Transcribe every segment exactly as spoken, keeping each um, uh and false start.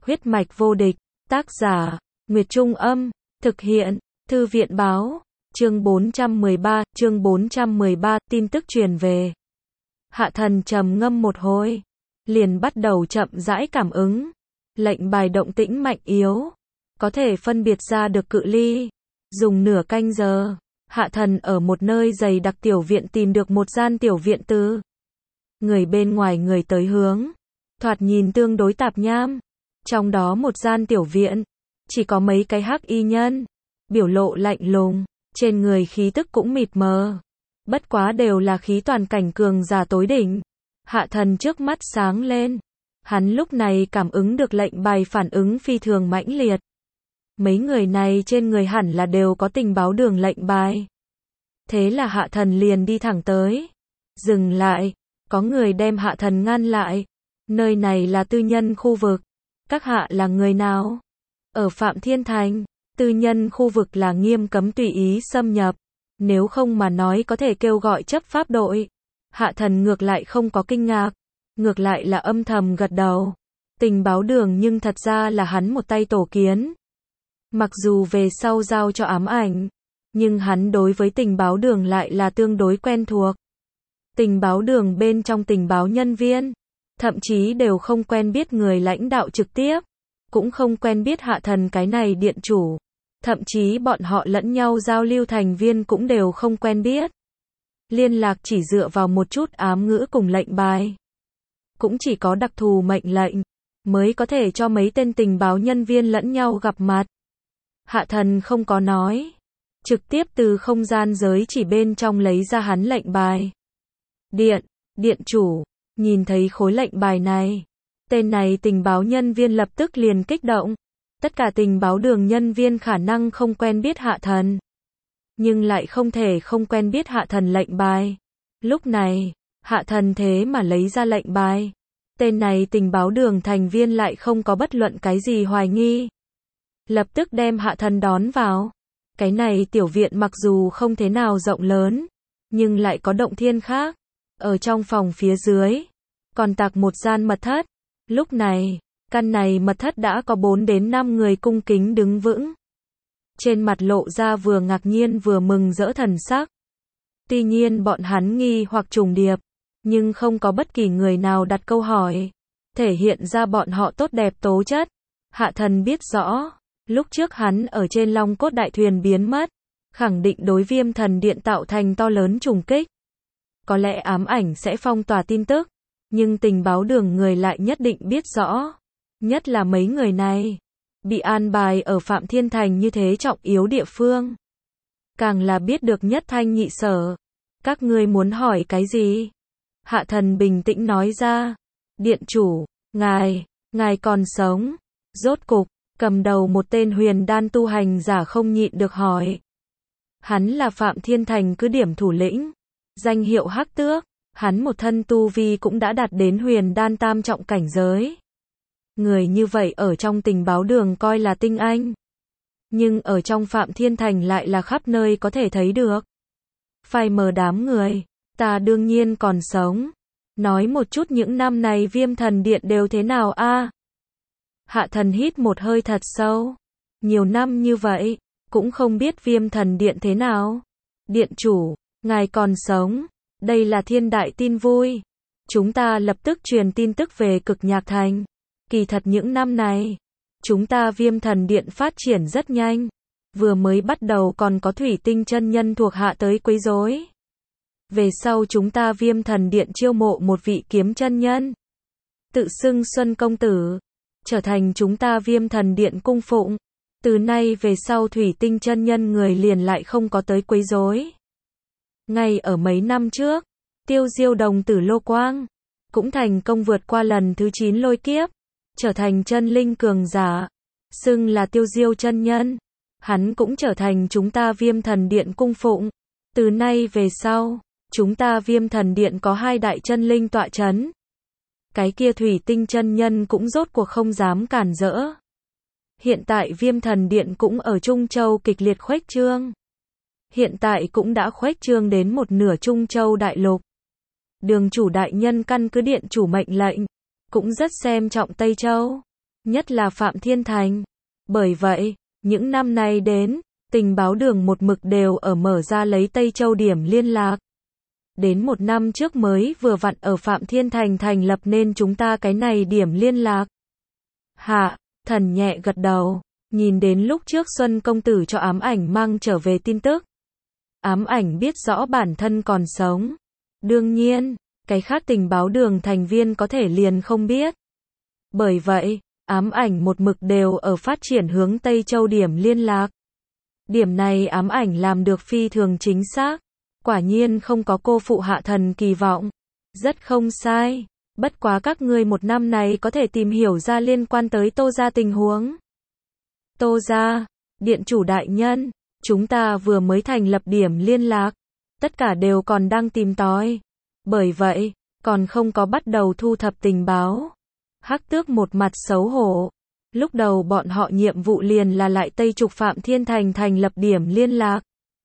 Huyết mạch vô địch, tác giả, Nguyệt Trung Âm, thực hiện, Thư viện Báo, chương bốn trăm mười ba, chương bốn trăm mười ba, tin tức truyền về. Hạ Thần trầm ngâm một hồi, liền bắt đầu chậm rãi cảm ứng. Lệnh bài động tĩnh mạnh yếu, có thể phân biệt ra được cự ly. Dùng nửa canh giờ, Hạ Thần ở một nơi dày đặc tiểu viện tìm được một gian tiểu viện từ. Người bên ngoài người tới hướng, thoạt nhìn tương đối tạp nham. Trong đó một gian tiểu viện, chỉ có mấy cái hắc y nhân, biểu lộ lạnh lùng, trên người khí tức cũng mịt mờ. Bất quá đều là khí toàn cảnh cường giả tối đỉnh. Hạ Thần trước mắt sáng lên. Hắn lúc này cảm ứng được lệnh bài phản ứng phi thường mãnh liệt. Mấy người này trên người hẳn là đều có tình báo đường lệnh bài. Thế là Hạ Thần liền đi thẳng tới. Dừng lại, có người đem Hạ Thần ngăn lại. Nơi này là tư nhân khu vực. Các hạ là người nào? Ở Phạm Thiên Thành, tư nhân khu vực là nghiêm cấm tùy ý xâm nhập. Nếu không mà nói có thể kêu gọi chấp pháp đội. Hạ Thần ngược lại không có kinh ngạc. Ngược lại là âm thầm gật đầu. Tình báo đường nhưng thật ra là hắn một tay tổ kiến. Mặc dù về sau giao cho ám ảnh, nhưng hắn đối với tình báo đường lại là tương đối quen thuộc. Tình báo đường bên trong tình báo nhân viên, thậm chí đều không quen biết người lãnh đạo trực tiếp, cũng không quen biết Hạ Thần cái này điện chủ. Thậm chí bọn họ lẫn nhau giao lưu thành viên cũng đều không quen biết. Liên lạc chỉ dựa vào một chút ám ngữ cùng lệnh bài. Cũng chỉ có đặc thù mệnh lệnh, mới có thể cho mấy tên tình báo nhân viên lẫn nhau gặp mặt. Hạ Thần không có nói, trực tiếp từ không gian giới chỉ bên trong lấy ra hắn lệnh bài. Điện, điện chủ, nhìn thấy khối lệnh bài này, tên này tình báo nhân viên lập tức liền kích động. Tất cả tình báo đường nhân viên khả năng không quen biết Hạ Thần, nhưng lại không thể không quen biết Hạ Thần lệnh bài. Lúc này, Hạ Thần thế mà lấy ra lệnh bài. Tên này tình báo đường thành viên lại không có bất luận cái gì hoài nghi. Lập tức đem Hạ Thần đón vào. Cái này tiểu viện mặc dù không thế nào rộng lớn, nhưng lại có động thiên khác. Ở trong phòng phía dưới, còn tạc một gian mật thất. Lúc này, căn này mật thất đã có bốn đến năm người cung kính đứng vững. Trên mặt lộ ra vừa ngạc nhiên vừa mừng rỡ thần sắc. Tuy nhiên bọn hắn nghi hoặc trùng điệp, nhưng không có bất kỳ người nào đặt câu hỏi, thể hiện ra bọn họ tốt đẹp tố chất. Hạ Thần biết rõ, lúc trước hắn ở trên Long Cốt đại thuyền biến mất, khẳng định đối Viêm Thần Điện tạo thành to lớn trùng kích. Có lẽ ám ảnh sẽ phong tỏa tin tức, nhưng tình báo đường người lại nhất định biết rõ. Nhất là mấy người này, bị an bài ở Phạm Thiên Thành như thế trọng yếu địa phương. Càng là biết được nhất thanh nhị sở. Các ngươi muốn hỏi cái gì? Hạ Thần bình tĩnh nói ra. Điện chủ, ngài, ngài còn sống. Rốt cục, cầm đầu một tên huyền đan tu hành giả không nhịn được hỏi. Hắn là Phạm Thiên Thành cứ điểm thủ lĩnh, danh hiệu Hắc Tước. Hắn một thân tu vi cũng đã đạt đến huyền đan tam trọng cảnh giới. Người như vậy ở trong tình báo đường coi là tinh anh. Nhưng ở trong Phạm Thiên Thành lại là khắp nơi có thể thấy được. Phai mờ đám người, ta đương nhiên còn sống. Nói một chút những năm này Viêm Thần Điện đều thế nào a? À? Hạ Thần hít một hơi thật sâu. Nhiều năm như vậy, cũng không biết Viêm Thần Điện thế nào. Điện chủ, ngài còn sống. Đây là thiên đại tin vui. Chúng ta lập tức truyền tin tức về Cực Nhạc Thành. Kỳ thật những năm này, chúng ta Viêm Thần Điện phát triển rất nhanh. Vừa mới bắt đầu còn có thủy tinh chân nhân thuộc hạ tới quấy rối. Về sau chúng ta Viêm Thần Điện chiêu mộ một vị kiếm chân nhân, tự xưng Xuân Công Tử, trở thành chúng ta Viêm Thần Điện cung phụng. Từ nay về sau thủy tinh chân nhân người liền lại không có tới quấy rối. Ngay ở mấy năm trước, Tiêu Diêu đồng tử Lô Quang cũng thành công vượt qua lần thứ chín lôi kiếp, trở thành chân linh cường giả, xưng là Tiêu Diêu chân nhân. Hắn cũng trở thành chúng ta Viêm Thần Điện cung phụng. Từ nay về sau, chúng ta Viêm Thần Điện có hai đại chân linh tọa chấn. Cái kia thủy tinh chân nhân cũng rốt cuộc không dám cản rỡ. Hiện tại Viêm Thần Điện cũng ở Trung Châu kịch liệt khuếch trương. Hiện tại cũng đã khuếch trương đến một nửa Trung Châu đại lục. Đường chủ đại nhân căn cứ điện chủ mệnh lệnh, cũng rất xem trọng Tây Châu. nhất là Phạm Thiên Thành. Bởi vậy, những năm nay đến, tình báo đường một mực đều ở mở ra lấy Tây Châu điểm liên lạc. Đến một năm trước mới vừa vặn ở Phạm Thiên Thành thành lập nên chúng ta cái này điểm liên lạc. Hạ Thần nhẹ gật đầu, nhìn đến lúc trước Xuân công tử cho ám ảnh mang trở về tin tức. Ám ảnh biết rõ bản thân còn sống. Đương nhiên, cái khác tình báo đường thành viên có thể liền không biết. Bởi vậy, ám ảnh một mực đều ở phát triển hướng Tây Châu điểm liên lạc. Điểm này ám ảnh làm được phi thường chính xác. Quả nhiên không có cô phụ Hạ Thần kỳ vọng. Rất không sai. Bất quá các ngươi một năm này có thể tìm hiểu ra liên quan tới Tô gia tình huống. Tô gia, điện chủ đại nhân, chúng ta vừa mới thành lập điểm liên lạc. Tất cả đều còn đang tìm tòi. Bởi vậy, còn không có bắt đầu thu thập tình báo. Hắc Tước một mặt xấu hổ. Lúc đầu bọn họ nhiệm vụ liền là lại Tây trục Phạm Thiên Thành thành lập điểm liên lạc.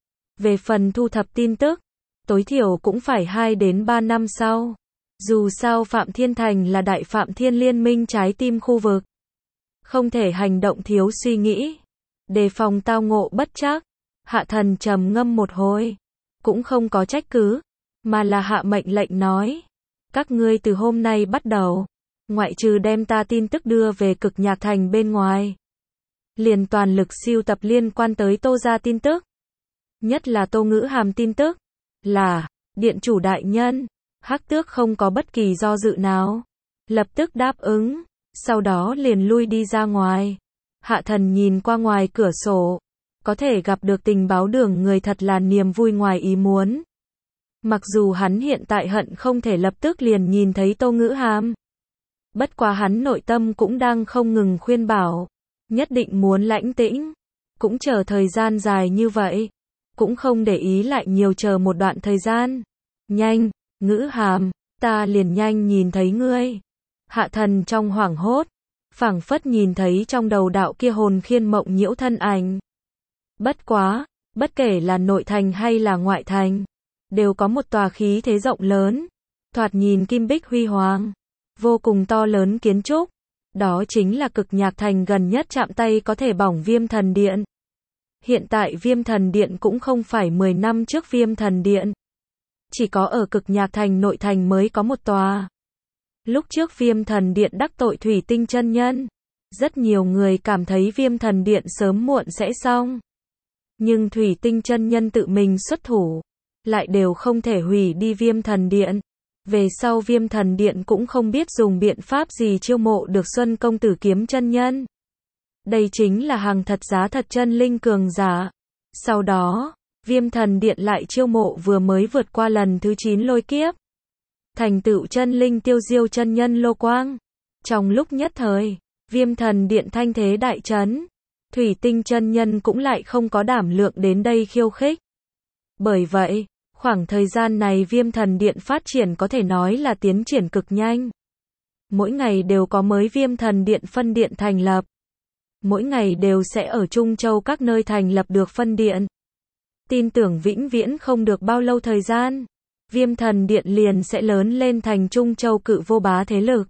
Về phần thu thập tin tức, tối thiểu cũng phải hai đến ba năm sau. Dù sao Phạm Thiên Thành là đại Phạm Thiên liên minh trái tim khu vực. Không thể hành động thiếu suy nghĩ. Đề phòng tao ngộ bất trắc. Hạ Thần trầm ngâm một hồi. Cũng không có trách cứ. Mà là hạ mệnh lệnh nói. Các ngươi từ hôm nay bắt đầu. Ngoại trừ đem ta tin tức đưa về Cực Nhạc Thành bên ngoài. Liền toàn lực siêu tập liên quan tới Tô gia tin tức. Nhất là Tô Ngữ Hàm tin tức. Là, điện chủ đại nhân. Hắc Tước không có bất kỳ do dự nào. Lập tức đáp ứng. Sau đó liền lui đi ra ngoài. Hạ Thần nhìn qua ngoài cửa sổ. Có thể gặp được tình báo đường người thật là niềm vui ngoài ý muốn. Mặc dù hắn hiện tại hận không thể lập tức liền nhìn thấy Tô Ngữ Hàm. Bất quá hắn nội tâm cũng đang không ngừng khuyên bảo. Nhất định muốn lãnh tĩnh. Cũng chờ thời gian dài như vậy. Cũng không để ý lại nhiều chờ một đoạn thời gian. Nhanh, Ngữ Hàm, ta liền nhanh nhìn thấy ngươi. Hạ Thần trong hoảng hốt. Phảng phất nhìn thấy trong đầu đạo kia hồn khiên mộng nhiễu thân ảnh. Bất quá, bất kể là nội thành hay là ngoại thành. Đều có một tòa khí thế rộng lớn. Thoạt nhìn kim bích huy hoàng. Vô cùng to lớn kiến trúc. Đó chính là Cực Nhạc Thành gần nhất chạm tay có thể bỏng Viêm Thần Điện. Hiện tại Viêm Thần Điện cũng không phải mười năm trước Viêm Thần Điện. Chỉ có ở Cực Nhạc Thành nội thành mới có một tòa. Lúc trước Viêm Thần Điện đắc tội Thủy Tinh chân nhân. Rất nhiều người cảm thấy Viêm Thần Điện sớm muộn sẽ xong. Nhưng Thủy Tinh chân nhân tự mình xuất thủ. Lại đều không thể hủy đi Viêm Thần Điện. Về sau Viêm Thần Điện cũng không biết dùng biện pháp gì chiêu mộ được Xuân công tử kiếm chân nhân. Đây chính là hàng thật giá thật chân linh cường giả. Sau đó, Viêm Thần Điện lại chiêu mộ vừa mới vượt qua lần thứ chín lôi kiếp. Thành tựu chân linh tiêu diêu chân nhân Lô Quang. Trong lúc nhất thời, Viêm Thần Điện thanh thế đại chấn. Thủy Tinh chân nhân cũng lại không có đảm lượng đến đây khiêu khích. Bởi vậy, khoảng thời gian này Viêm Thần Điện phát triển có thể nói là tiến triển cực nhanh. Mỗi ngày đều có mới Viêm Thần Điện phân điện thành lập. Mỗi ngày đều sẽ ở Trung Châu các nơi thành lập được phân điện. Tin tưởng vĩnh viễn không được bao lâu thời gian. Viêm Thần Điện liền sẽ lớn lên thành Trung Châu cự vô bá thế lực.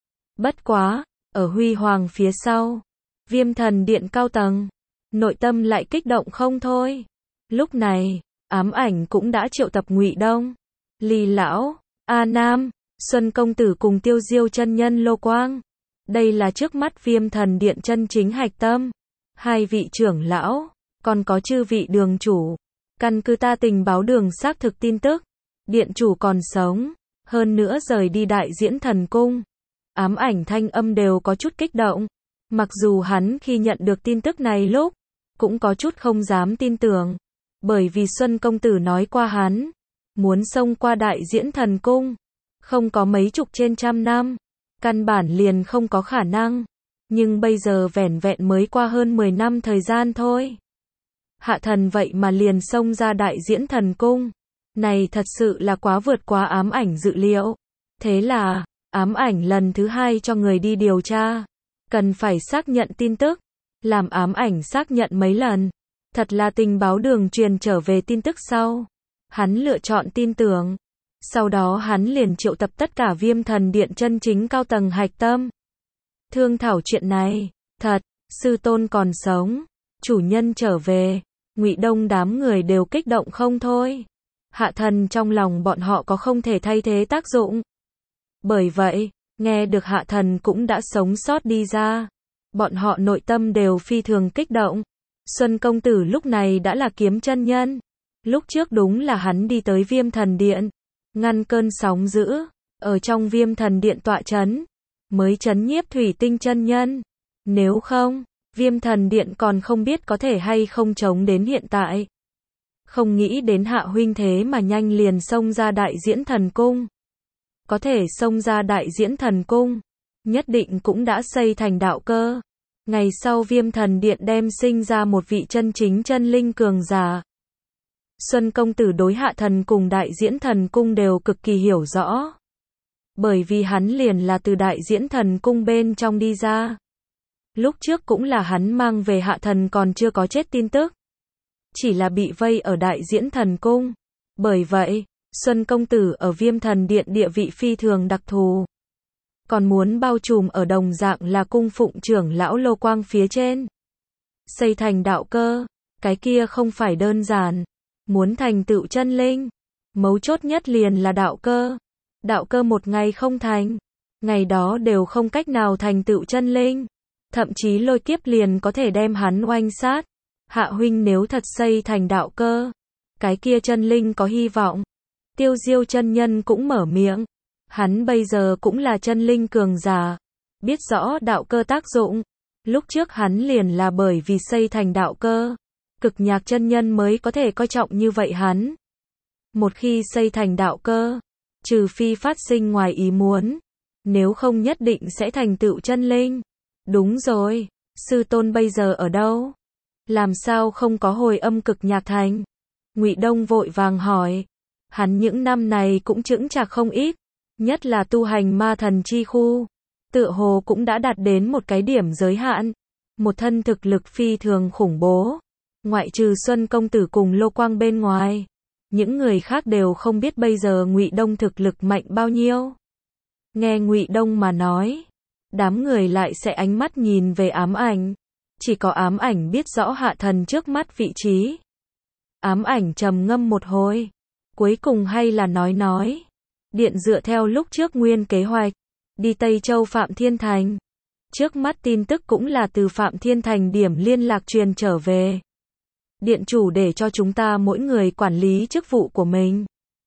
Bất quá, ở huy hoàng phía sau. Viêm Thần Điện cao tầng. Nội tâm lại kích động không thôi. Lúc này, ám ảnh cũng đã triệu tập Ngụy Đông, Lý Lão, A Nam, Xuân công tử cùng Tiêu Diêu chân nhân Lô Quang. Đây là trước mắt Viêm Thần Điện chân chính hạch tâm. Hai vị trưởng lão, còn có chư vị đường chủ. Căn cứ ta tình báo đường xác thực tin tức. Điện chủ còn sống, hơn nữa rời đi đại diễn thần cung. Ám ảnh thanh âm đều có chút kích động. Mặc dù hắn khi nhận được tin tức này lúc, cũng có chút không dám tin tưởng. Bởi vì Xuân công tử nói qua hắn, muốn xông qua đại diễn thần cung, không có mấy chục trên trăm năm, căn bản liền không có khả năng. Nhưng bây giờ vẻn vẹn mới qua hơn mười năm thời gian thôi. Hạ Thần vậy mà liền xông ra đại diễn thần cung. Này thật sự là quá vượt quá ám ảnh dự liệu. Thế là, ám ảnh lần thứ hai cho người đi điều tra. Cần phải xác nhận tin tức. Làm ám ảnh xác nhận mấy lần. Thật là tình báo đường truyền trở về tin tức sau. Hắn lựa chọn tin tưởng. Sau đó hắn liền triệu tập tất cả Viêm Thần Điện chân chính cao tầng hạch tâm. thương thảo chuyện này. Thật, sư tôn còn sống, chủ nhân trở về, Ngụy Đông đám người đều kích động không thôi. Hạ thần trong lòng bọn họ có không thể thay thế tác dụng. Bởi vậy, nghe được hạ thần cũng đã sống sót đi ra, bọn họ nội tâm đều phi thường kích động. Xuân công tử lúc này đã là kiếm chân nhân. Lúc trước đúng là hắn đi tới Viêm Thần Điện, ngăn cơn sóng dữ, ở trong Viêm Thần Điện tọa chấn, mới chấn nhiếp Thủy Tinh chân nhân. Nếu không, Viêm Thần Điện còn không biết có thể hay không chống đến hiện tại. Không nghĩ đến hạ huynh thế mà nhanh liền xông ra Đại Diễn Thần Cung. Có thể xông ra Đại Diễn Thần Cung, nhất định cũng đã xây thành đạo cơ. Ngày sau Viêm Thần Điện đem sinh ra một vị chân chính chân linh cường giả. Xuân công tử đối hạ thần cùng Đại Diễn Thần Cung đều cực kỳ hiểu rõ. Bởi vì hắn liền là từ Đại Diễn Thần Cung bên trong đi ra. Lúc trước cũng là hắn mang về hạ thần còn chưa có chết tin tức. Chỉ là bị vây ở Đại Diễn Thần Cung. Bởi vậy, Xuân công tử ở Viêm Thần Điện địa vị phi thường đặc thù. Còn muốn bao trùm ở đồng dạng là cung phụng trưởng lão Lô Quang phía trên. Xây thành đạo cơ, cái kia không phải đơn giản. Muốn thành tựu chân linh, mấu chốt nhất liền là đạo cơ. Đạo cơ một ngày không thành, ngày đó đều không cách nào thành tựu chân linh. Thậm chí lôi kiếp liền có thể đem hắn oanh sát. Hạ huynh nếu thật xây thành đạo cơ, cái kia chân linh có hy vọng. Tiêu Diêu chân nhân cũng mở miệng. Hắn bây giờ cũng là chân linh cường giả, biết rõ đạo cơ tác dụng. Lúc trước hắn liền là bởi vì xây thành đạo cơ, Cực Nhạc chân nhân mới có thể coi trọng như vậy hắn. Một khi xây thành đạo cơ, trừ phi phát sinh ngoài ý muốn, nếu không nhất định sẽ thành tựu chân linh. Đúng rồi, sư tôn bây giờ ở đâu? Làm sao không có hồi âm Cực Nhạc thành? Ngụy Đông vội vàng hỏi. Hắn những năm này cũng chững chạc không ít, nhất là tu hành ma thần chi khu, tựa hồ cũng đã đạt đến một cái điểm giới hạn, một thân thực lực phi thường khủng bố. Ngoại trừ Xuân công tử cùng Lô Quang bên ngoài, những người khác đều không biết bây giờ Ngụy Đông thực lực mạnh bao nhiêu. Nghe Ngụy Đông mà nói, đám người lại sẽ ánh mắt nhìn về Ám Ảnh. Chỉ có Ám Ảnh biết rõ hạ thần trước mắt vị trí. Ám Ảnh trầm ngâm một hồi, cuối cùng hay là nói nói. Điện dựa theo lúc trước nguyên kế hoạch, đi Tây Châu Phạm Thiên Thành. Trước mắt tin tức cũng là từ Phạm Thiên Thành điểm liên lạc truyền trở về. Điện chủ để cho chúng ta mỗi người quản lý chức vụ của mình.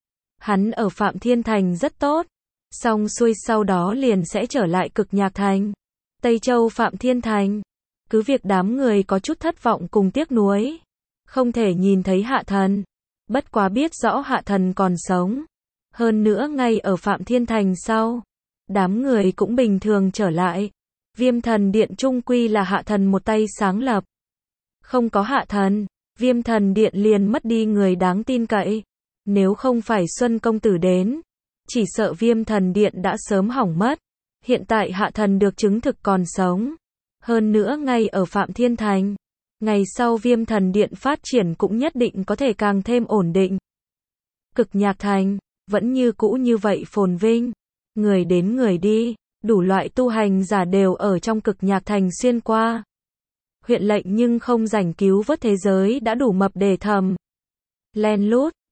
Hắn ở Phạm Thiên Thành rất tốt, xong xuôi sau đó liền sẽ trở lại Cực Nhạc Thành. Tây Châu Phạm Thiên Thành. Cứ việc đám người có chút thất vọng cùng tiếc nuối, không thể nhìn thấy hạ thần. Bất quá biết rõ hạ thần còn sống. Hơn nữa ngay ở Phạm Thiên Thành sau, đám người cũng bình thường trở lại. Viêm Thần Điện trung quy là hạ thần một tay sáng lập. Không có hạ thần, Viêm Thần Điện liền mất đi người đáng tin cậy. Nếu không phải Xuân công tử đến, chỉ sợ Viêm Thần Điện đã sớm hỏng mất. Hiện tại hạ thần được chứng thực còn sống. Hơn nữa ngay ở Phạm Thiên Thành, ngày sau Viêm Thần Điện phát triển cũng nhất định có thể càng thêm ổn định. Cực Nhạc Thành vẫn như cũ như vậy phồn vinh, người đến người đi, đủ loại tu hành giả đều ở trong Cực Nhạc Thành xuyên qua. Huyện lệnh nhưng không rảnh cứu vớt thế giới đã đủ mập để thầm. Len lút,